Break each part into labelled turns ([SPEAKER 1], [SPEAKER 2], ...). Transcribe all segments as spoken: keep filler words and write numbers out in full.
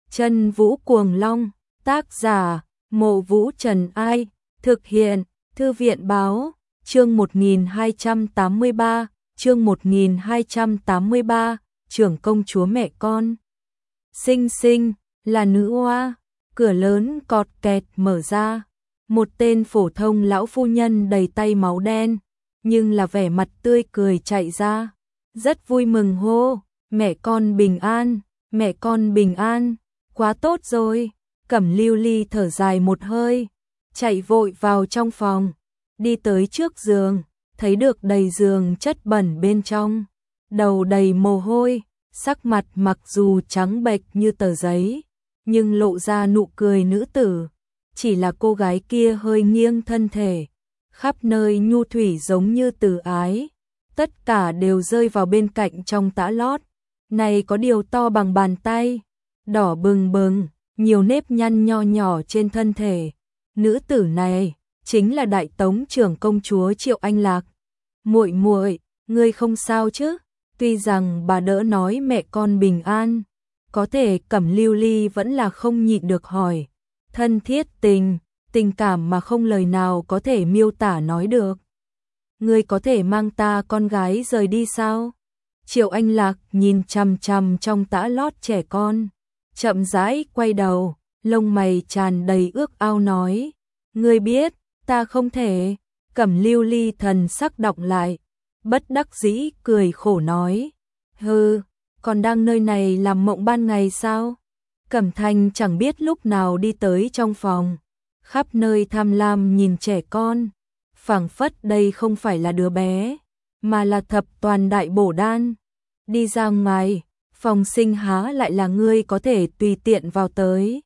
[SPEAKER 1] Chân Vũ Cuồng Long, tác giả, Mộ Vũ Trần Ai, thực hiện, Thư viện Báo, chương một nghìn hai trăm tám mươi ba, chương một nghìn hai trăm tám mươi ba, trưởng công chúa mẹ con. Xinh xinh, là nữ oa, cửa lớn cọt kẹt mở ra, một tên phổ thông lão phu nhân đầy tay máu đen, nhưng là vẻ mặt tươi cười chạy ra, rất vui mừng hô, mẹ con bình an, mẹ con bình an, quá tốt rồi. Cẩm Lưu Ly thở dài một hơi, chạy vội vào trong phòng, đi tới trước giường, thấy được đầy giường chất bẩn bên trong, đầu đầy mồ hôi, sắc mặt mặc dù trắng bệch như tờ giấy, nhưng lộ ra nụ cười nữ tử, chỉ là cô gái kia hơi nghiêng thân thể, khắp nơi nhu thủy giống như từ ái, tất cả đều rơi vào bên cạnh trong tã lót, này có điều to bằng bàn tay, đỏ bừng bừng, nhiều nếp nhăn nho nhỏ trên thân thể. Nữ tử này chính là Đại Tống trưởng công chúa Triệu Anh Lạc. Muội muội, ngươi không sao chứ? Tuy rằng bà đỡ nói mẹ con bình an, có thể Cẩm Lưu Ly vẫn là không nhịn được hỏi. Thân thiết tình, tình cảm mà không lời nào có thể miêu tả nói được. Ngươi có thể mang ta con gái rời đi sao? Triệu Anh Lạc nhìn chằm chằm trong tã lót trẻ con, chậm rãi quay đầu, lông mày tràn đầy ước ao nói, ngươi biết, ta không thể. Cẩm Lưu Ly thần sắc đọng lại, bất đắc dĩ cười khổ nói, hừ, còn đang nơi này làm mộng ban ngày sao? Cẩm Thanh chẳng biết lúc nào đi tới trong phòng, khắp nơi tham lam nhìn trẻ con, phảng phất đây không phải là đứa bé, mà là thập toàn đại bổ đan. Đi ra ngoài, phòng sinh há lại là ngươi có thể tùy tiện vào tới.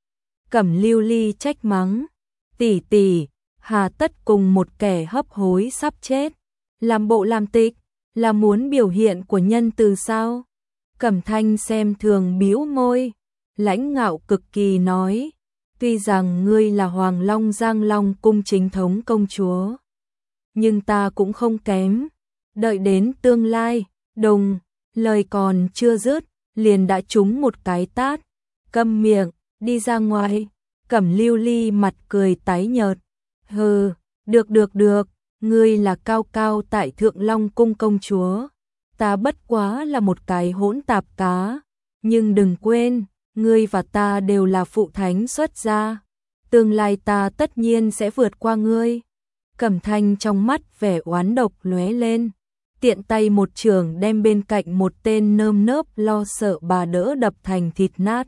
[SPEAKER 1] Cẩm Lưu Ly trách mắng, tỷ tỷ, hà tất cùng một kẻ hấp hối sắp chết, làm bộ làm tịch, là muốn biểu hiện của nhân từ sao? Cẩm Thanh xem thường bĩu môi, lãnh ngạo cực kỳ nói, tuy rằng ngươi là Hoàng Long Giang Long cung chính thống công chúa, nhưng ta cũng không kém, đợi đến tương lai, đùng, lời còn chưa dứt, liền đã trúng một cái tát, câm miệng, đi ra ngoài. Cẩm Lưu Ly mặt cười tái nhợt, hừ, được được được, ngươi là cao cao tại Thượng Long cung công chúa, ta bất quá là một cái hỗn tạp cá, nhưng đừng quên, ngươi và ta đều là phụ thánh xuất gia, tương lai ta tất nhiên sẽ vượt qua ngươi. Cẩm Thanh trong mắt vẻ oán độc lóe lên, tiện tay một chưởng đem bên cạnh một tên nơm nớp lo sợ bà đỡ đập thành thịt nát.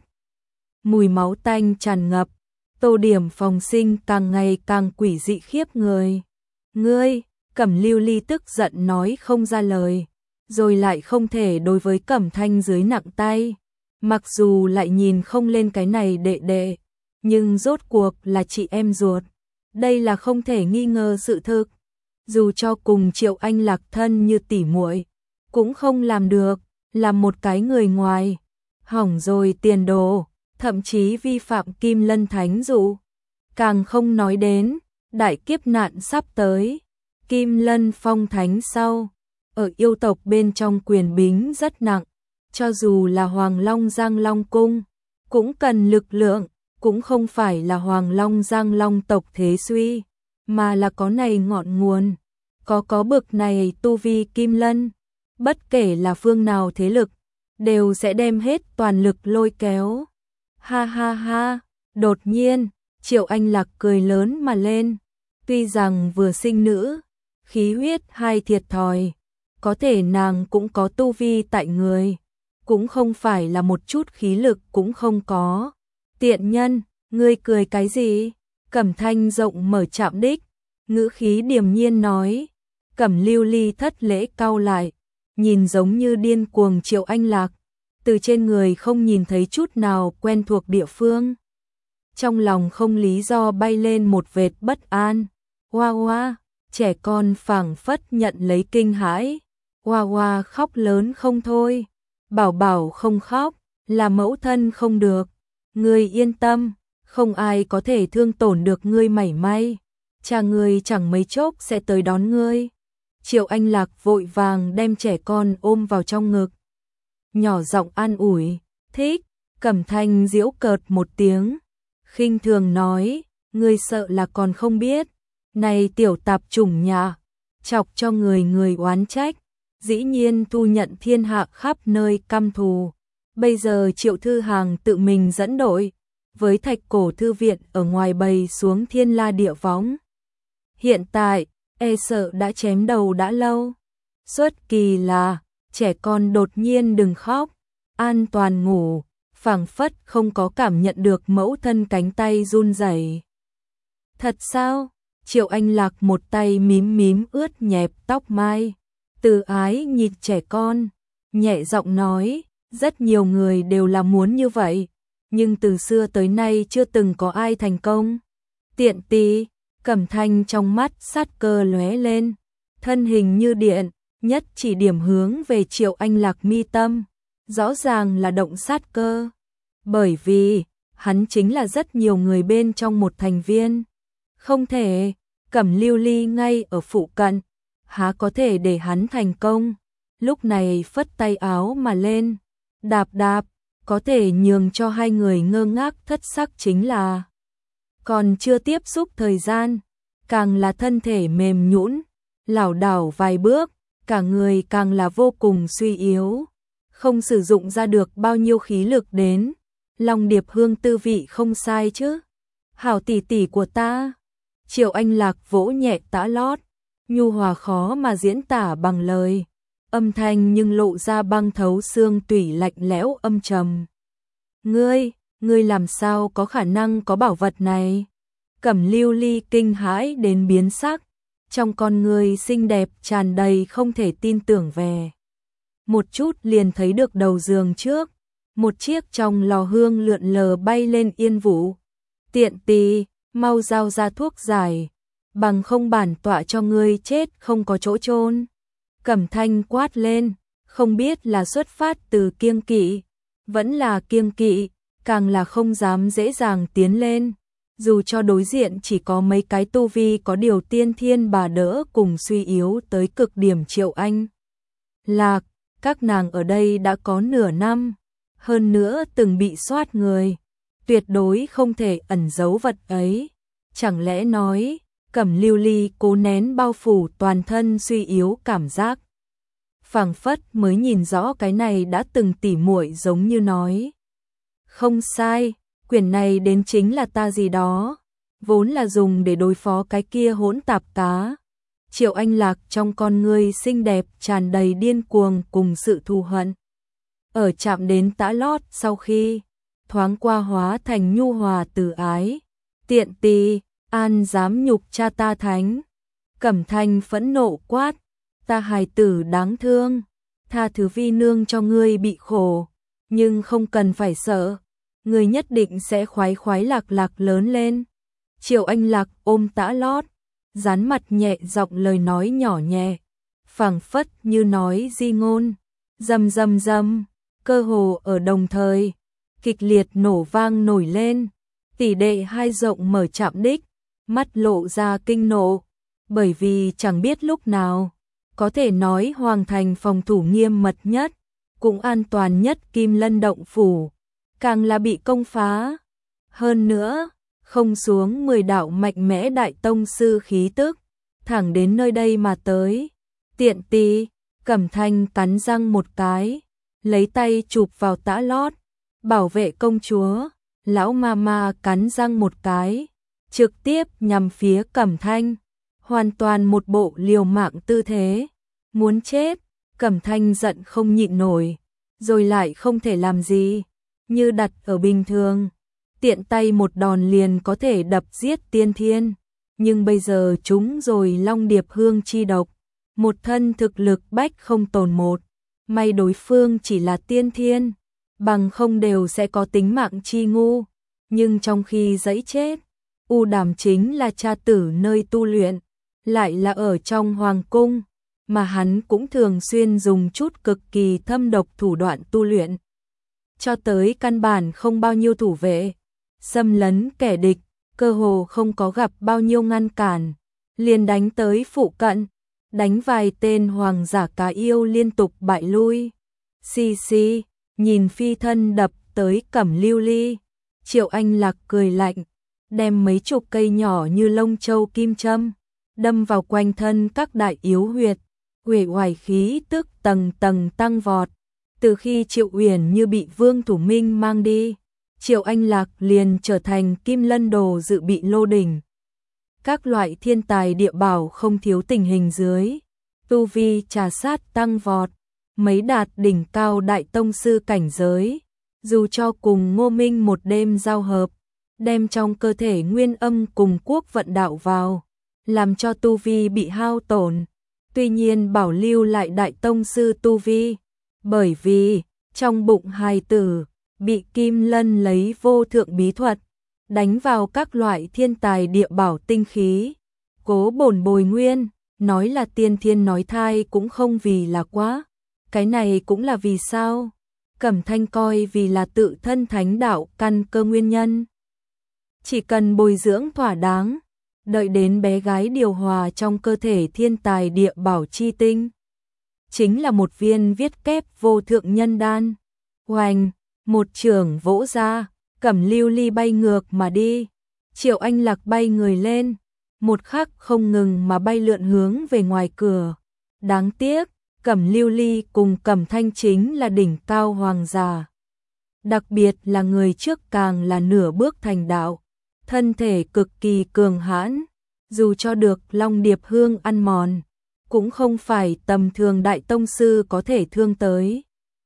[SPEAKER 1] Mùi máu tanh tràn ngập, tô điểm phòng sinh càng ngày càng quỷ dị khiếp người. Ngươi, Cẩm Lưu Ly tức giận nói không ra lời, rồi lại không thể đối với Cẩm Thanh dưới nặng tay. Mặc dù lại nhìn không lên cái này đệ đệ, nhưng rốt cuộc là chị em ruột. Đây là không thể nghi ngờ sự thực. Dù cho cùng Triệu Anh Lạc thân như tỉ muội, cũng không làm được, làm một cái người ngoài. Hỏng rồi tiền đồ, thậm chí vi phạm Kim Lân Thánh dụ. Càng không nói đến, đại kiếp nạn sắp tới. Kim Lân Phong Thánh sau, ở yêu tộc bên trong quyền bính rất nặng. Cho dù là Hoàng Long Giang Long Cung, cũng cần lực lượng, cũng không phải là Hoàng Long Giang Long tộc thế suy, mà là có này ngọn nguồn, có có bực này tu vi Kim Lân, bất kể là phương nào thế lực, đều sẽ đem hết toàn lực lôi kéo. Ha ha ha, đột nhiên, Triệu Anh Lạc cười lớn mà lên, tuy rằng vừa sinh nữ, khí huyết hai thiệt thòi, có thể nàng cũng có tu vi tại người, cũng không phải là một chút khí lực cũng không có. Tiện nhân, ngươi cười cái gì? Cẩm Thanh rộng mở chạm đích, ngữ khí điềm nhiên nói. Cẩm Lưu Ly thất lễ cau lại, nhìn giống như điên cuồng Triệu Anh Lạc, từ trên người không nhìn thấy chút nào quen thuộc địa phương. Trong lòng không lý do bay lên một vệt bất an. Hoa hoa, trẻ con phảng phất nhận lấy kinh hãi. Hoa hoa khóc lớn không thôi. Bảo bảo không khóc, là mẫu thân không được. Ngươi yên tâm, không ai có thể thương tổn được ngươi mảy may. Cha ngươi chẳng mấy chốc sẽ tới đón ngươi. Triệu Anh Lạc vội vàng đem trẻ con ôm vào trong ngực, nhỏ giọng an ủi, thích, Cẩm Thanh giễu cợt một tiếng, khinh thường nói, ngươi sợ là còn không biết, này tiểu tạp chủng nhà, chọc cho người người oán trách, dĩ nhiên thu nhận thiên hạ khắp nơi căm thù. Bây giờ Triệu Thư Hàng tự mình dẫn đội, với Thạch Cổ Thư Viện ở ngoài bày xuống thiên la địa võng. Hiện tại, e sợ đã chém đầu đã lâu. Xuất kỳ là, trẻ con đột nhiên đừng khóc, an toàn ngủ, phảng phất không có cảm nhận được mẫu thân cánh tay run rẩy. Thật sao? Triệu Anh Lạc một tay mím mím ướt nhẹp tóc mai, từ ái nhìn trẻ con, nhẹ giọng nói, rất nhiều người đều là muốn như vậy, nhưng từ xưa tới nay chưa từng có ai thành công. Tiện tì, Cẩm Thanh trong mắt sát cơ lóe lên, thân hình như điện, nhất chỉ điểm hướng về Triệu Anh Lạc mi tâm, rõ ràng là động sát cơ, bởi vì hắn chính là rất nhiều người bên trong một thành viên. Không thể, Cẩm Lưu Ly ngay ở phụ cận, há có thể để hắn thành công. Lúc này phất tay áo mà lên, đạp đạp, có thể nhường cho hai người ngơ ngác thất sắc chính là còn chưa tiếp xúc thời gian, càng là thân thể mềm nhũn, lảo đảo vài bước, cả người càng là vô cùng suy yếu, không sử dụng ra được bao nhiêu khí lực đến. Long Điệp Hương tư vị không sai chứ? Hảo tỷ tỷ của ta. Triệu Anh Lạc vỗ nhẹ tã lót, nhu hòa khó mà diễn tả bằng lời, âm thanh nhưng lộ ra băng thấu xương tủy lạnh lẽo âm trầm. Ngươi, ngươi làm sao có khả năng có bảo vật này? Cẩm Lưu Ly kinh hãi đến biến sắc, trong con người xinh đẹp tràn đầy không thể tin tưởng về. Một chút liền thấy được đầu giường trước, một chiếc trong lò hương lượn lờ bay lên yên vụ. Tiện tì, mau giao ra thuốc giải, bằng không bản tọa cho ngươi chết không có chỗ chôn. Cẩm Thanh quát lên, không biết là xuất phát từ kiêng kỵ, vẫn là kiêng kỵ, càng là không dám dễ dàng tiến lên. Dù cho đối diện chỉ có mấy cái tu vi có điều tiên thiên bà đỡ cùng suy yếu tới cực điểm Triệu Anh Lạc, các nàng ở đây đã có nửa năm, hơn nữa từng bị soát người, tuyệt đối không thể ẩn giấu vật ấy. Chẳng lẽ nói, Cẩm Lưu Ly cố nén bao phủ toàn thân suy yếu cảm giác, phảng phất mới nhìn rõ cái này đã từng tỉ muội giống như nói. Không sai, quyển này đến chính là ta gì đó, vốn là dùng để đối phó cái kia hỗn tạp cá. Triệu Anh Lạc trong con ngươi xinh đẹp tràn đầy điên cuồng cùng sự thù hận. Ở chạm đến tã lót sau khi, thoáng qua hóa thành nhu hòa từ ái. Tiện tì, an dám nhục cha ta thánh. Cẩm Thanh phẫn nộ quát, ta hài tử đáng thương, tha thứ vi nương cho ngươi bị khổ, nhưng không cần phải sợ, ngươi nhất định sẽ khoái khoái lạc lạc lớn lên. Triệu Anh Lạc ôm tã lót, dán mặt nhẹ giọng lời nói nhỏ nhẹ, phảng phất như nói di ngôn, rầm rầm rầm, cơ hồ ở đồng thời, kịch liệt nổ vang nổi lên, tỷ đệ hai rộng mở chạm đích, mắt lộ ra kinh nộ, bởi vì chẳng biết lúc nào, có thể nói hoàng thành phòng thủ nghiêm mật nhất, cũng an toàn nhất Kim Lân động phủ, càng là bị công phá. Hơn nữa, không xuống mười đạo mạnh mẽ đại tông sư khí tức, thẳng đến nơi đây mà tới. Tiện tì, Cẩm Thanh cắn răng một cái, lấy tay chụp vào tã lót, bảo vệ công chúa. Lão ma ma cắn răng một cái, trực tiếp nhằm phía Cẩm Thanh, hoàn toàn một bộ liều mạng tư thế, muốn chết. Cẩm Thanh giận không nhịn nổi, rồi lại không thể làm gì, như đặt ở bình thường, tiện tay một đòn liền có thể đập giết tiên thiên, nhưng bây giờ chúng rồi Long Điệp Hương chi độc, một thân thực lực bách không tồn một, may đối phương chỉ là tiên thiên, bằng không đều sẽ có tính mạng chi ngu, nhưng trong khi giấy chết, U Đàm chính là cha tử nơi tu luyện, lại là ở trong hoàng cung, mà hắn cũng thường xuyên dùng chút cực kỳ thâm độc thủ đoạn tu luyện, cho tới căn bản không bao nhiêu thủ vệ, xâm lấn kẻ địch, cơ hồ không có gặp bao nhiêu ngăn cản, liền đánh tới phụ cận, đánh vài tên hoàng giả cá yêu liên tục bại lui. Xì xì, nhìn phi thân đập tới Cẩm Lưu Ly. Triệu Anh Lạc cười lạnh, đem mấy chục cây nhỏ như lông châu kim châm, đâm vào quanh thân các đại yếu huyệt, uể oải khí tức tầng tầng tăng vọt. Từ khi Triệu Uyển Như bị Vương Thủ Minh mang đi, Triệu Anh Lạc liền trở thành Kim Lân Đồ dự bị lô đỉnh. Các loại thiên tài địa bảo không thiếu tình hình dưới, tu vi trà sát tăng vọt, mấy đạt đỉnh cao đại tông sư cảnh giới, dù cho cùng Ngô Minh một đêm giao hợp, đem trong cơ thể nguyên âm cùng quốc vận đạo vào, làm cho tu vi bị hao tổn, tuy nhiên bảo lưu lại đại tông sư tu vi, bởi vì trong bụng hài tử bị Kim Lân lấy vô thượng bí thuật đánh vào các loại thiên tài địa bảo tinh khí, cố bổn bồi nguyên, nói là tiên thiên nói thai cũng không vì là quá, cái này cũng là vì sao? Cẩm Thanh coi vì là tự thân thánh đạo căn cơ nguyên nhân. Chỉ cần bồi dưỡng thỏa đáng, đợi đến bé gái điều hòa trong cơ thể thiên tài địa bảo chi tinh, chính là một viên viết kép vô thượng nhân đan. Oanh, một chưởng vỗ ra, Cẩm Lưu Ly bay ngược mà đi, Triệu Anh Lạc bay người lên, một khắc không ngừng mà bay lượn hướng về ngoài cửa. Đáng tiếc, Cẩm Lưu Ly cùng Cẩm Thanh chính là đỉnh cao hoàng giả. Đặc biệt là người trước càng là nửa bước thành đạo, thân thể cực kỳ cường hãn, dù cho được Long Điệp Hương ăn mòn, cũng không phải tầm thường đại tông sư có thể thương tới.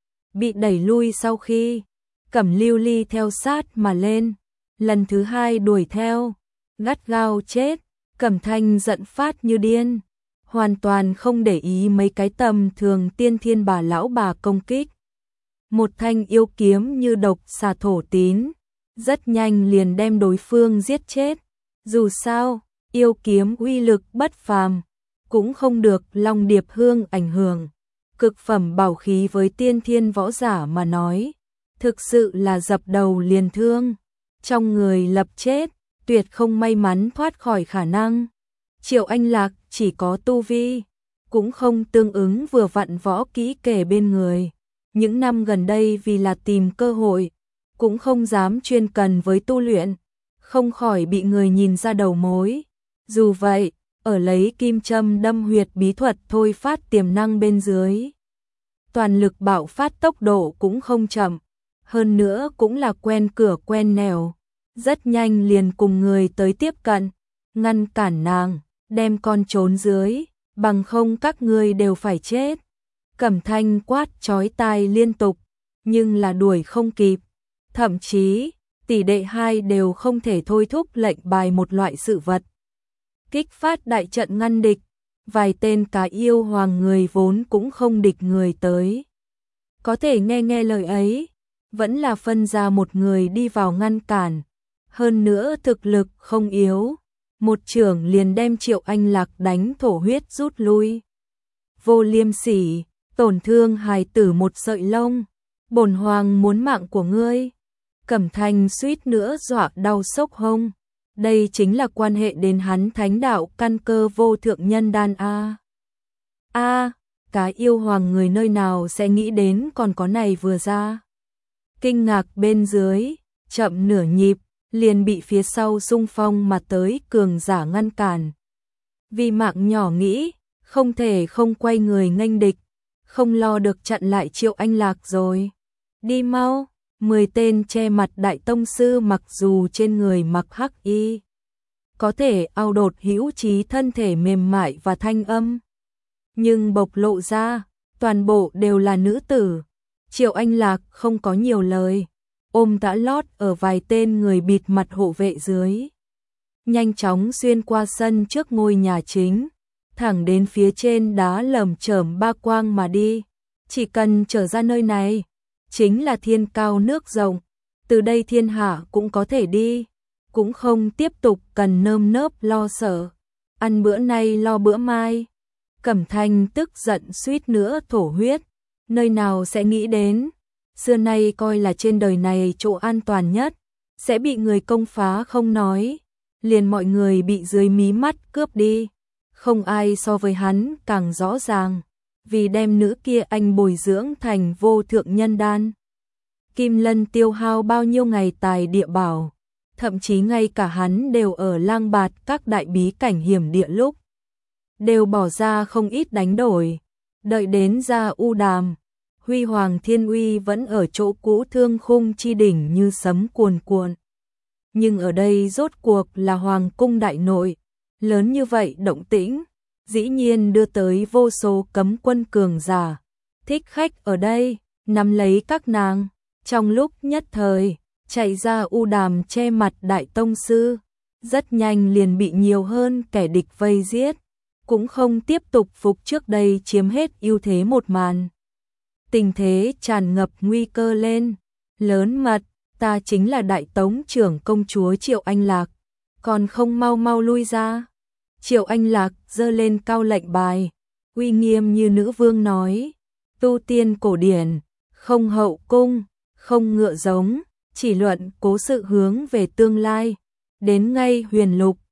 [SPEAKER 1] Bị đẩy lui sau khi, Cẩm Lưu Ly theo sát mà lên, lần thứ hai đuổi theo, gắt gao chết, Cẩm Thanh giận phát như điên, hoàn toàn không để ý mấy cái tầm thường tiên thiên bà lão bà công kích. Một thanh yêu kiếm như độc xà thổ tín, rất nhanh liền đem đối phương giết chết. Dù sao, yêu kiếm uy lực bất phàm, cũng không được Long Điệp Hương ảnh hưởng. Cực phẩm bảo khí với tiên thiên võ giả mà nói, thực sự là dập đầu liền thương, trong người lập chết, tuyệt không may mắn thoát khỏi khả năng. Triệu Anh Lạc chỉ có tu vi, cũng không tương ứng vừa vặn võ kỹ kể bên người. Những năm gần đây vì là tìm cơ hội, cũng không dám chuyên cần với tu luyện, không khỏi bị người nhìn ra đầu mối. Dù vậy, ở lấy kim châm đâm huyệt bí thuật thôi phát tiềm năng bên dưới, toàn lực bạo phát tốc độ cũng không chậm, hơn nữa cũng là quen cửa quen nẻo, rất nhanh liền cùng người tới tiếp cận, ngăn cản nàng, đem con trốn dưới, bằng không các ngươi đều phải chết. Cẩm Thanh quát chói tai liên tục, nhưng là đuổi không kịp, thậm chí tỷ đệ hai đều không thể thôi thúc lệnh bài một loại sự vật. Kích phát đại trận ngăn địch, vài tên cá yêu hoàng người vốn cũng không địch người tới. Có thể nghe nghe lời ấy, vẫn là phân ra một người đi vào ngăn cản, hơn nữa thực lực không yếu, một chưởng liền đem Triệu Anh Lạc đánh thổ huyết rút lui. Vô liêm sỉ, tổn thương hài tử một sợi lông, bổn hoàng muốn mạng của ngươi. Cẩm Thanh suýt nữa dọa đau sốc hông. Đây chính là quan hệ đến hắn thánh đạo căn cơ vô thượng nhân đan a. A, cá yêu hoàng người nơi nào sẽ nghĩ đến còn có này vừa ra. Kinh ngạc bên dưới, chậm nửa nhịp, liền bị phía sau xung phong mà tới cường giả ngăn cản. Vì mạng nhỏ nghĩ, không thể không quay người nghênh địch, không lo được chặn lại Triệu Anh Lạc rồi. Đi mau, mười tên che mặt đại tông sư mặc dù trên người mặc hắc y, có thể ao đột hữu trí thân thể mềm mại và thanh âm, nhưng bộc lộ ra, toàn bộ đều là nữ tử. Triệu Anh Lạc không có nhiều lời, ôm đã lót ở vài tên người bịt mặt hộ vệ dưới, nhanh chóng xuyên qua sân trước ngôi nhà chính, thẳng đến phía trên đá lởm chởm ba quang mà đi. Chỉ cần trở ra nơi này, chính là thiên cao nước rộng, từ đây thiên hạ cũng có thể đi, cũng không tiếp tục cần nơm nớp lo sợ, ăn bữa nay lo bữa mai. Cẩm Thanh tức giận suýt nữa thổ huyết, nơi nào sẽ nghĩ đến, xưa nay coi là trên đời này chỗ an toàn nhất, sẽ bị người công phá không nói, liền mọi người bị dưới mí mắt cướp đi, không ai so với hắn càng rõ ràng, vì đem nữ kia anh bồi dưỡng thành vô thượng nhân đan. Kim Lân tiêu hao bao nhiêu ngày tài địa bảo, thậm chí ngay cả hắn đều ở lang bạt các đại bí cảnh hiểm địa lúc, đều bỏ ra không ít đánh đổi. Đợi đến ra U Đàm, huy hoàng thiên uy vẫn ở chỗ cũ, thương khung chi đỉnh như sấm cuồn cuộn. Nhưng ở đây rốt cuộc là hoàng cung đại nội, lớn như vậy động tĩnh, dĩ nhiên đưa tới vô số cấm quân cường giả. Thích khách ở đây, nắm lấy các nàng, trong lúc nhất thời, chạy ra U Đàm che mặt đại tông sư, rất nhanh liền bị nhiều hơn kẻ địch vây giết, cũng không tiếp tục phục trước đây chiếm hết ưu thế một màn. Tình thế tràn ngập nguy cơ lên, lớn mật, ta chính là đại tống trưởng công chúa Triệu Anh Lạc, còn không mau mau lui ra. Triệu Anh Lạc giơ lên cao lệnh bài, uy nghiêm như nữ vương nói, tu tiên cổ điển, không hậu cung, không ngựa giống, chỉ luận cố sự hướng về tương lai, đến ngay huyền lục,